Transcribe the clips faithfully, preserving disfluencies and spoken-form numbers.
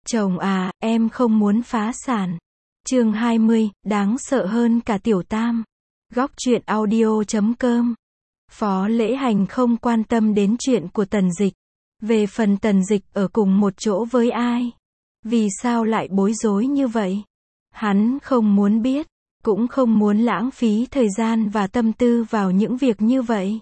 Chồng à, em không muốn phá sản. Chương hai mươi, đáng sợ hơn cả tiểu tam. Góc truyện audio chấm com. Phó Lễ Hành không quan tâm đến chuyện của Tần Dịch. Về phần Tần Dịch ở cùng một chỗ với ai? Vì sao lại bối rối như vậy? Hắn không muốn biết, cũng không muốn lãng phí thời gian và tâm tư vào những việc như vậy.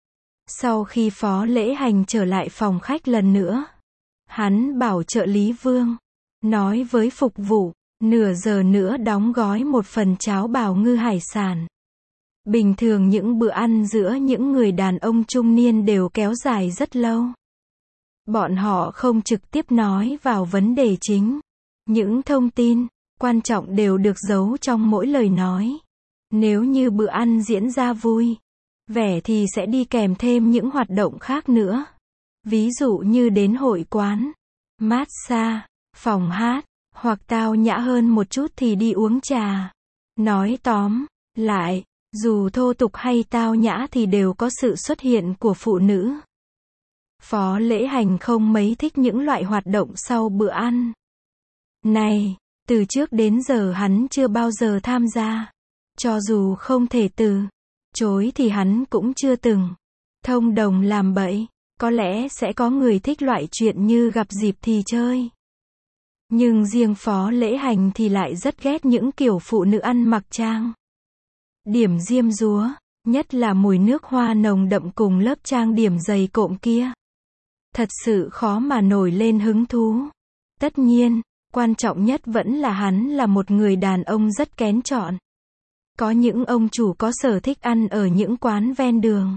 Sau khi Phó Lễ Hành trở lại phòng khách lần nữa, hắn bảo trợ lý Vương, nói với phục vụ, nửa giờ nữa đóng gói một phần cháo bào ngư hải sản. Bình thường những bữa ăn giữa những người đàn ông trung niên đều kéo dài rất lâu. Bọn họ không trực tiếp nói vào vấn đề chính. Những thông tin quan trọng đều được giấu trong mỗi lời nói. Nếu như bữa ăn diễn ra vui vẻ thì sẽ đi kèm thêm những hoạt động khác nữa. Ví dụ như đến hội quán, massage, phòng hát, hoặc tao nhã hơn một chút thì đi uống trà. Nói tóm lại, dù thô tục hay tao nhã thì đều có sự xuất hiện của phụ nữ. Phó Lễ Hành không mấy thích những loại hoạt động sau bữa ăn này. Từ trước đến giờ hắn chưa bao giờ tham gia. Cho dù không thể từ chối thì hắn cũng chưa từng thông đồng làm bậy. Có lẽ sẽ có người thích loại chuyện như gặp dịp thì chơi. Nhưng riêng Phó Lễ Hành thì lại rất ghét những kiểu phụ nữ ăn mặc trang điểm diêm dúa, nhất là mùi nước hoa nồng đậm cùng lớp trang điểm dày cộm kia. Thật sự khó mà nổi lên hứng thú. Tất nhiên, quan trọng nhất vẫn là hắn là một người đàn ông rất kén chọn. Có những ông chủ có sở thích ăn ở những quán ven đường.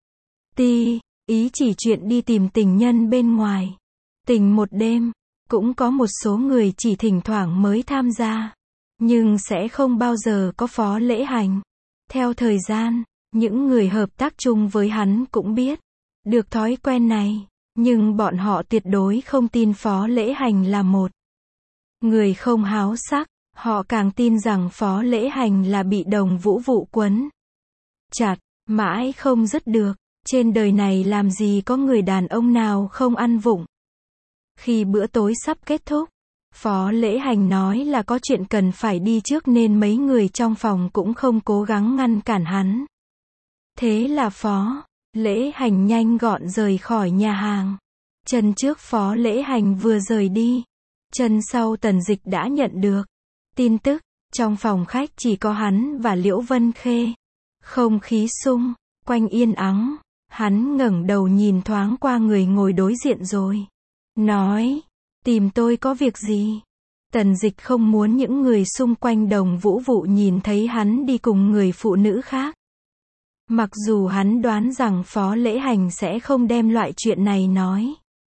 Ti, ý chỉ chuyện đi tìm tình nhân bên ngoài. Tình một đêm, cũng có một số người chỉ thỉnh thoảng mới tham gia. Nhưng sẽ không bao giờ có Phó Lễ Hành. Theo thời gian, những người hợp tác chung với hắn cũng biết được thói quen này. Nhưng bọn họ tuyệt đối không tin Phó Lễ Hành là một người không háo sắc. Họ càng tin rằng Phó Lễ Hành là bị đồng vũ vụ quấn chặt, mãi không dứt được. Trên đời này làm gì có người đàn ông nào không ăn vụng. Khi bữa tối sắp kết thúc, Phó Lễ Hành nói là có chuyện cần phải đi trước nên mấy người trong phòng cũng không cố gắng ngăn cản hắn. Thế là Phó Lễ Hành nhanh gọn rời khỏi nhà hàng. Chân trước Phó Lễ Hành vừa rời đi, chân sau Tần Dịch đã nhận được tin tức. Trong phòng khách chỉ có hắn và Liễu Vân Khê. Không khí xung quanh yên ắng. Hắn ngẩng đầu nhìn thoáng qua người ngồi đối diện rồi nói, tìm tôi có việc gì? Tần Dịch không muốn những người xung quanh đồng vũ vụ nhìn thấy hắn đi cùng người phụ nữ khác. Mặc dù hắn đoán rằng Phó Lễ Hành sẽ không đem loại chuyện này nói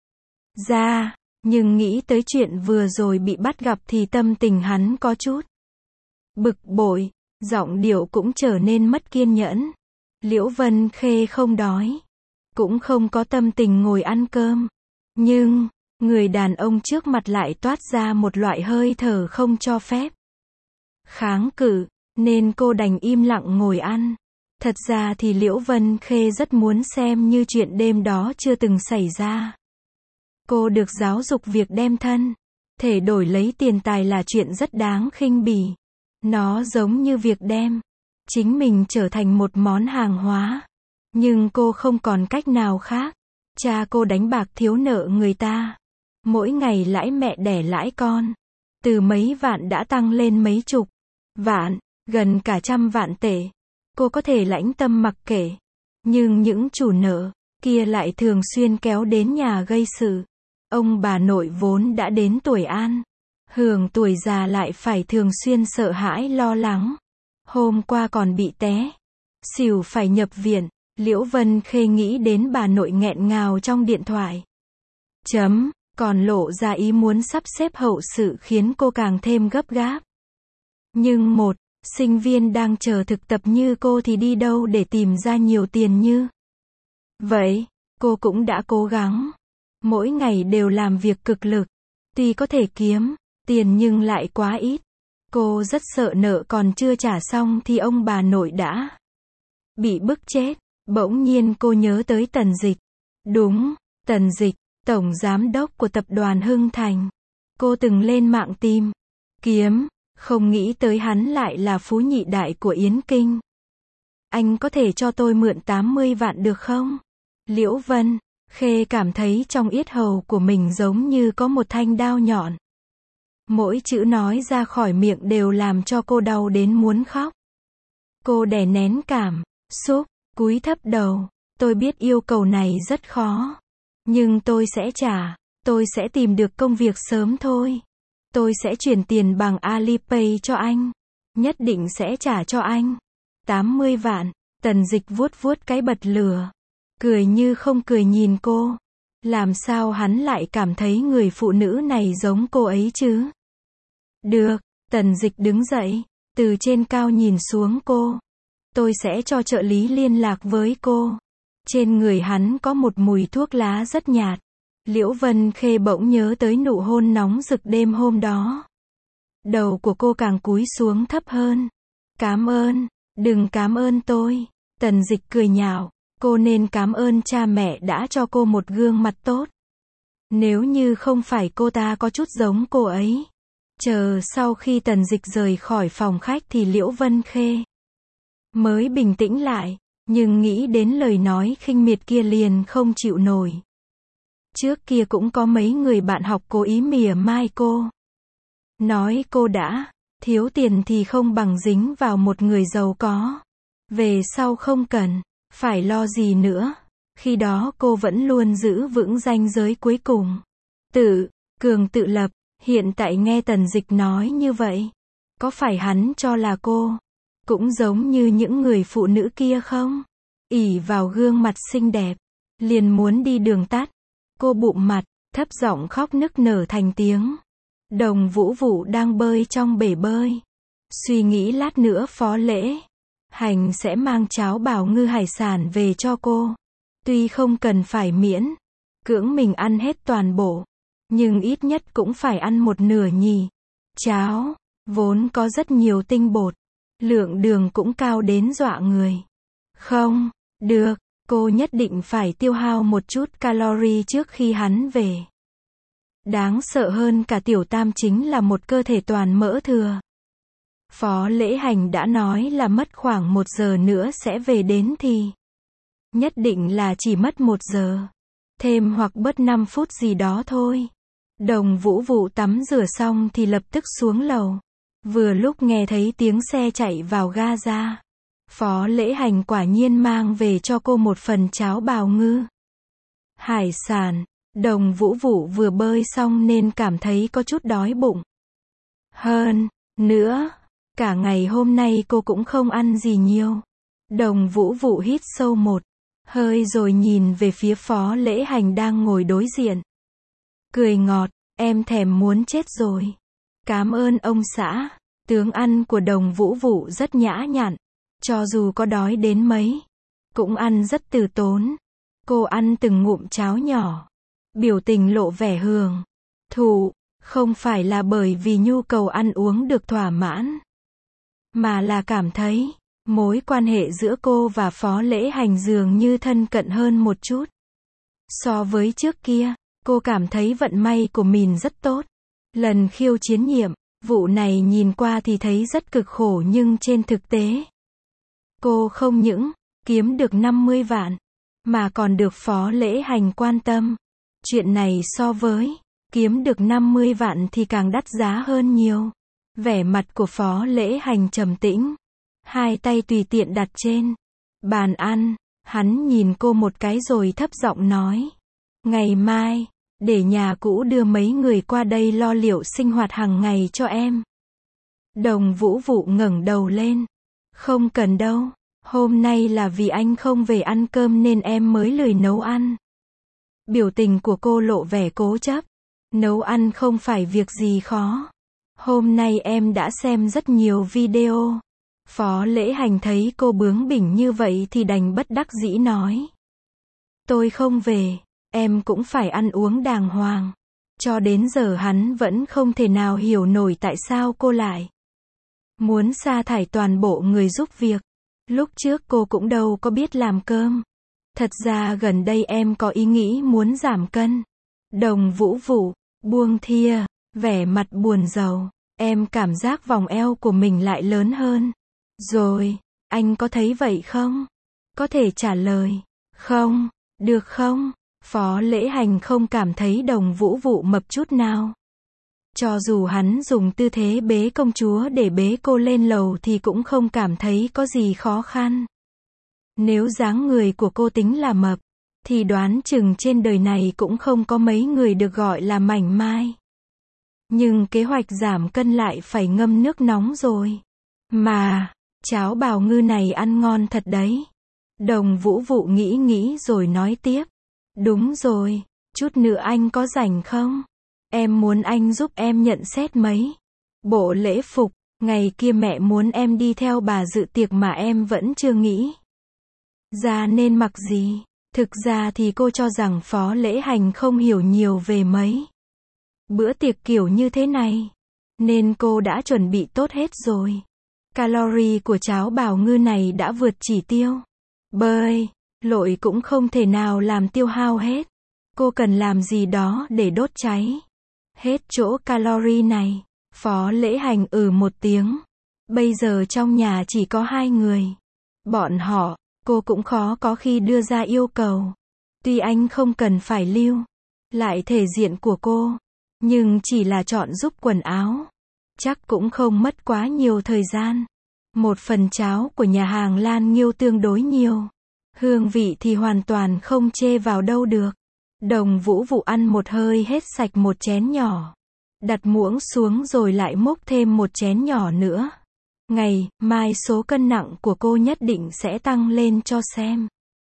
ra, nhưng nghĩ tới chuyện vừa rồi bị bắt gặp thì tâm tình hắn có chút bực bội, giọng điệu cũng trở nên mất kiên nhẫn. Liễu Vân Khê không đói, cũng không có tâm tình ngồi ăn cơm. Nhưng, người đàn ông trước mặt lại toát ra một loại hơi thở không cho phép kháng cự, nên cô đành im lặng ngồi ăn. Thật ra thì Liễu Vân Khê rất muốn xem như chuyện đêm đó chưa từng xảy ra. Cô được giáo dục việc đem thân thể đổi lấy tiền tài là chuyện rất đáng khinh bỉ. Nó giống như việc đem chính mình trở thành một món hàng hóa. Nhưng cô không còn cách nào khác. Cha cô đánh bạc thiếu nợ người ta. Mỗi ngày lãi mẹ đẻ lãi con. Từ mấy vạn đã tăng lên mấy chục vạn, gần cả trăm vạn tệ. Cô có thể lãnh tâm mặc kệ. Nhưng những chủ nợ kia lại thường xuyên kéo đến nhà gây sự. Ông bà nội vốn đã đến tuổi an hưởng tuổi già lại phải thường xuyên sợ hãi lo lắng. Hôm qua còn bị té xỉu phải nhập viện. Liễu Vân Khê nghĩ đến bà nội nghẹn ngào trong điện thoại. Chấm, còn lộ ra ý muốn sắp xếp hậu sự khiến cô càng thêm gấp gáp. Nhưng một sinh viên đang chờ thực tập như cô thì đi đâu để tìm ra nhiều tiền như vậy? Cô cũng đã cố gắng. Mỗi ngày đều làm việc cực lực. Tuy có thể kiếm tiền nhưng lại quá ít. Cô rất sợ nợ còn chưa trả xong thì ông bà nội đã bị bức chết. Bỗng nhiên cô nhớ tới Tần Dịch. Đúng, Tần Dịch, tổng giám đốc của tập đoàn Hưng Thành. Cô từng lên mạng tìm kiếm, không nghĩ tới hắn lại là phú nhị đại của Yến Kinh. Anh có thể cho tôi mượn tám mươi vạn được không? Liễu Vân Khê cảm thấy trong yết hầu của mình giống như có một thanh đao nhọn. Mỗi chữ nói ra khỏi miệng đều làm cho cô đau đến muốn khóc. Cô đè nén cảm xúc, cúi thấp đầu. Tôi biết yêu cầu này rất khó. Nhưng tôi sẽ trả. Tôi sẽ tìm được công việc sớm thôi. Tôi sẽ chuyển tiền bằng Alipay cho anh. Nhất định sẽ trả cho anh. tám mươi vạn. Tần Dịch vuốt vuốt cái bật lửa. Cười như không cười nhìn cô. Làm sao hắn lại cảm thấy người phụ nữ này giống cô ấy chứ? Được. Tần Dịch đứng dậy. Từ trên cao nhìn xuống cô. Tôi sẽ cho trợ lý liên lạc với cô. Trên người hắn có một mùi thuốc lá rất nhạt. Liễu Vân Khê bỗng nhớ tới nụ hôn nóng rực đêm hôm đó. Đầu của cô càng cúi xuống thấp hơn. Cảm ơn. Đừng cảm ơn tôi. Tần Dịch cười nhạo. Cô nên cảm ơn cha mẹ đã cho cô một gương mặt tốt. Nếu như không phải cô ta có chút giống cô ấy. Chờ sau khi Tần Dịch rời khỏi phòng khách thì Liễu Vân Khê mới bình tĩnh lại. Nhưng nghĩ đến lời nói khinh miệt kia liền không chịu nổi. Trước kia cũng có mấy người bạn học cố ý mỉa mai cô. Nói cô đã thiếu tiền thì không bằng dính vào một người giàu có. Về sau không cần phải lo gì nữa. Khi đó cô vẫn luôn giữ vững ranh giới cuối cùng. Tự cường tự lập. Hiện tại nghe Tần Dịch nói như vậy. Có phải hắn cho là cô cũng giống như những người phụ nữ kia không? Ỷ vào gương mặt xinh đẹp. Liền muốn đi đường tắt. Cô bụm mặt, thấp giọng khóc nức nở thành tiếng. Đồng Vũ Vũ đang bơi trong bể bơi. Suy nghĩ lát nữa Phó Lễ Hành sẽ mang cháo bào ngư hải sản về cho cô. Tuy không cần phải miễn cưỡng mình ăn hết toàn bộ. Nhưng ít nhất cũng phải ăn một nửa nhì. Cháo vốn có rất nhiều tinh bột. Lượng đường cũng cao đến dọa người. Không được, cô nhất định phải tiêu hao một chút calorie trước khi hắn về. Đáng sợ hơn cả Tiểu Tam chính là một cơ thể toàn mỡ thừa. Phó Lễ Hành đã nói là mất khoảng một giờ nữa sẽ về đến thì nhất định là chỉ mất một giờ. Thêm hoặc bớt năm phút gì đó thôi. Đồng Vũ Vũ tắm rửa xong thì lập tức xuống lầu. Vừa lúc nghe thấy tiếng xe chạy vào ga ra. Phó Lễ Hành quả nhiên mang về cho cô một phần cháo bào ngư hải sản. Đồng Vũ Vũ vừa bơi xong nên cảm thấy có chút đói bụng. Hơn nữa, cả ngày hôm nay cô cũng không ăn gì nhiều. Đồng Vũ Vũ hít sâu một hơi rồi nhìn về phía Phó Lễ Hành đang ngồi đối diện. Cười ngọt, em thèm muốn chết rồi. Cảm ơn ông xã. Tướng ăn của Đồng Vũ Vũ rất nhã nhặn. Cho dù có đói đến mấy, cũng ăn rất từ tốn. Cô ăn từng ngụm cháo nhỏ. Biểu tình lộ vẻ hưởng thụ, không phải là bởi vì nhu cầu ăn uống được thỏa mãn. Mà là cảm thấy, mối quan hệ giữa cô và Phó Lễ Hành dường như thân cận hơn một chút. So với trước kia, cô cảm thấy vận may của mình rất tốt. Lần khiêu chiến nhiệm vụ này nhìn qua thì thấy rất cực khổ nhưng trên thực tế, cô không những kiếm được năm mươi vạn, mà còn được Phó Lễ Hành quan tâm. Chuyện này so với kiếm được năm mươi vạn thì càng đắt giá hơn nhiều. Vẻ mặt của Phó Lễ Hành trầm tĩnh. Hai tay tùy tiện đặt trên bàn ăn. Hắn nhìn cô một cái rồi thấp giọng nói. Ngày mai, để nhà cũ đưa mấy người qua đây lo liệu sinh hoạt hàng ngày cho em. Đồng Vũ Vũ ngẩng đầu lên. Không cần đâu. Hôm nay là vì anh không về ăn cơm nên em mới lười nấu ăn. Biểu tình của cô lộ vẻ cố chấp. Nấu ăn không phải việc gì khó. Hôm nay em đã xem rất nhiều video. Phó Lễ Hành thấy cô bướng bỉnh như vậy thì đành bất đắc dĩ nói. Tôi không về, em cũng phải ăn uống đàng hoàng. Cho đến giờ hắn vẫn không thể nào hiểu nổi tại sao cô lại muốn sa thải toàn bộ người giúp việc. Lúc trước cô cũng đâu có biết làm cơm. Thật ra gần đây em có ý nghĩ muốn giảm cân. Đồng Vũ Vũ buông thìa vẻ mặt buồn rầu. Em cảm giác vòng eo của mình lại lớn hơn. Rồi, anh có thấy vậy không? Có thể trả lời. Không, được không? Phó Lễ Hành không cảm thấy Đồng Vũ Vụ mập chút nào. Cho dù hắn dùng tư thế bế công chúa để bế cô lên lầu thì cũng không cảm thấy có gì khó khăn. Nếu dáng người của cô tính là mập, thì đoán chừng trên đời này cũng không có mấy người được gọi là mảnh mai. Nhưng kế hoạch giảm cân lại phải ngâm nước nóng rồi. Mà, cháo bào ngư này ăn ngon thật đấy. Đồng Vũ Vụ nghĩ nghĩ rồi nói tiếp. Đúng rồi, chút nữa anh có rảnh không? Em muốn anh giúp em nhận xét mấy bộ lễ phục, ngày kia mẹ muốn em đi theo bà dự tiệc mà em vẫn chưa nghĩ ra nên mặc gì. Thực ra thì cô cho rằng Phó Lễ Hành không hiểu nhiều về mấy bữa tiệc kiểu như thế này, nên cô đã chuẩn bị tốt hết rồi. Calorie của cháo bào ngư này đã vượt chỉ tiêu. Bơi, lội cũng không thể nào làm tiêu hao hết. Cô cần làm gì đó để đốt cháy hết chỗ calorie này. Phó Lễ Hành ừ một tiếng. Bây giờ trong nhà chỉ có hai người. Bọn họ, cô cũng khó có khi đưa ra yêu cầu. Tuy anh không cần phải lưu lại thể diện của cô, nhưng chỉ là chọn giúp quần áo, chắc cũng không mất quá nhiều thời gian. Một phần cháo của nhà hàng Lan Nghiêu tương đối nhiều. Hương vị thì hoàn toàn không chê vào đâu được. Đồng Vũ Vụ ăn một hơi hết sạch một chén nhỏ. Đặt muỗng xuống rồi lại múc thêm một chén nhỏ nữa. Ngày mai số cân nặng của cô nhất định sẽ tăng lên cho xem.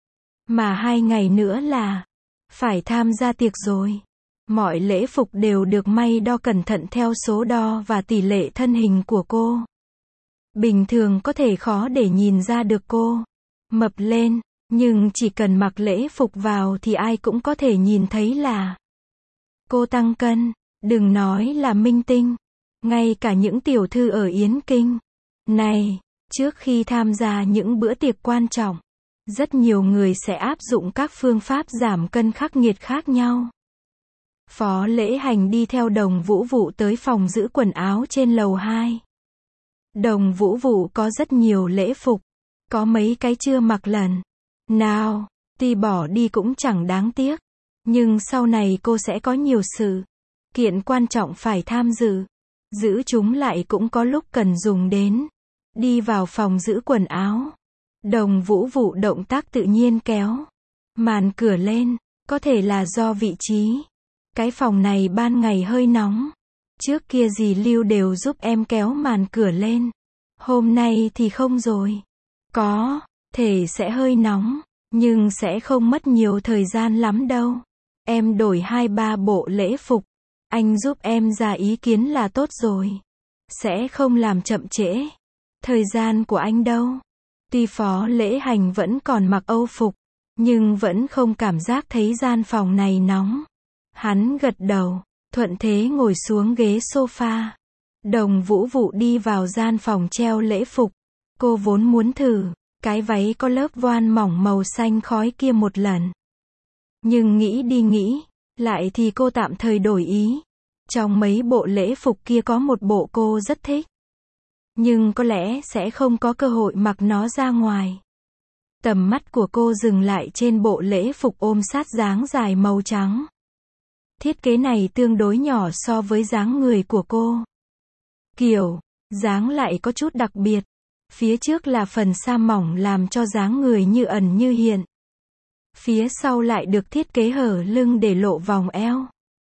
Mà hai ngày nữa là phải tham gia tiệc rồi. Mọi lễ phục đều được may đo cẩn thận theo số đo và tỷ lệ thân hình của cô. Bình thường có thể khó để nhìn ra được cô mập lên, nhưng chỉ cần mặc lễ phục vào thì ai cũng có thể nhìn thấy là cô tăng cân. Đừng nói là minh tinh, ngay cả những tiểu thư ở Yến Kinh này, trước khi tham gia những bữa tiệc quan trọng, rất nhiều người sẽ áp dụng các phương pháp giảm cân khắc nghiệt khác nhau. Phó Lễ Hành đi theo Đồng Vũ Vụ tới phòng giữ quần áo trên lầu hai. Đồng Vũ Vụ có rất nhiều lễ phục, có mấy cái chưa mặc lần nào, tuy bỏ đi cũng chẳng đáng tiếc, nhưng sau này cô sẽ có nhiều sự kiện quan trọng phải tham dự, giữ chúng lại cũng có lúc cần dùng đến. Đi vào phòng giữ quần áo, Đồng Vũ Vụ động tác tự nhiên kéo màn cửa lên, có thể là do vị trí. Cái phòng này ban ngày hơi nóng. Trước kia dì Lưu đều giúp em kéo màn cửa lên. Hôm nay thì không rồi. Có thể sẽ hơi nóng, nhưng sẽ không mất nhiều thời gian lắm đâu. Em đổi hai ba bộ lễ phục, anh giúp em ra ý kiến là tốt rồi. Sẽ không làm chậm trễ thời gian của anh đâu. Tuy Phó Lễ Hành vẫn còn mặc âu phục, nhưng vẫn không cảm giác thấy gian phòng này nóng. Hắn gật đầu, thuận thế ngồi xuống ghế sofa. Đồng Vũ Vụ đi vào gian phòng treo lễ phục. Cô vốn muốn thử cái váy có lớp voan mỏng màu xanh khói kia một lần. Nhưng nghĩ đi nghĩ lại thì cô tạm thời đổi ý. Trong mấy bộ lễ phục kia có một bộ cô rất thích, nhưng có lẽ sẽ không có cơ hội mặc nó ra ngoài. Tầm mắt của cô dừng lại trên bộ lễ phục ôm sát dáng dài màu trắng. Thiết kế này tương đối nhỏ so với dáng người của cô. Kiểu dáng lại có chút đặc biệt. Phía trước là phần sa mỏng làm cho dáng người như ẩn như hiện. Phía sau lại được thiết kế hở lưng để lộ vòng eo.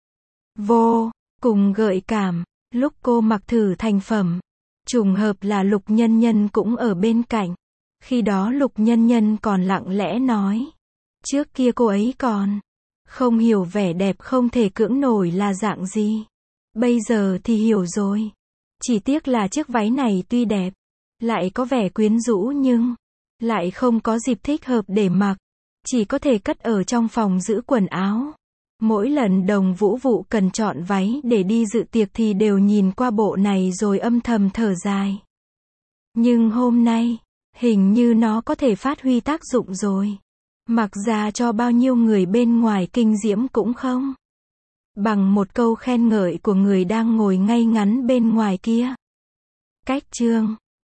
Vô cùng gợi cảm. Lúc cô mặc thử thành phẩm, trùng hợp là Lục Nhân Nhân cũng ở bên cạnh. Khi đó Lục Nhân Nhân còn lặng lẽ nói. Trước kia cô ấy còn không hiểu vẻ đẹp không thể cưỡng nổi là dạng gì. Bây giờ thì hiểu rồi. Chỉ tiếc là chiếc váy này tuy đẹp, lại có vẻ quyến rũ nhưng lại không có dịp thích hợp để mặc. Chỉ có thể cất ở trong phòng giữ quần áo. Mỗi lần Đồng Vũ Vụ cần chọn váy để đi dự tiệc thì đều nhìn qua bộ này rồi âm thầm thở dài. Nhưng hôm nay, hình như nó có thể phát huy tác dụng rồi. Mặc ra cho bao nhiêu người bên ngoài kinh diễm cũng không bằng một câu khen ngợi của người đang ngồi ngay ngắn bên ngoài kia. Cách chương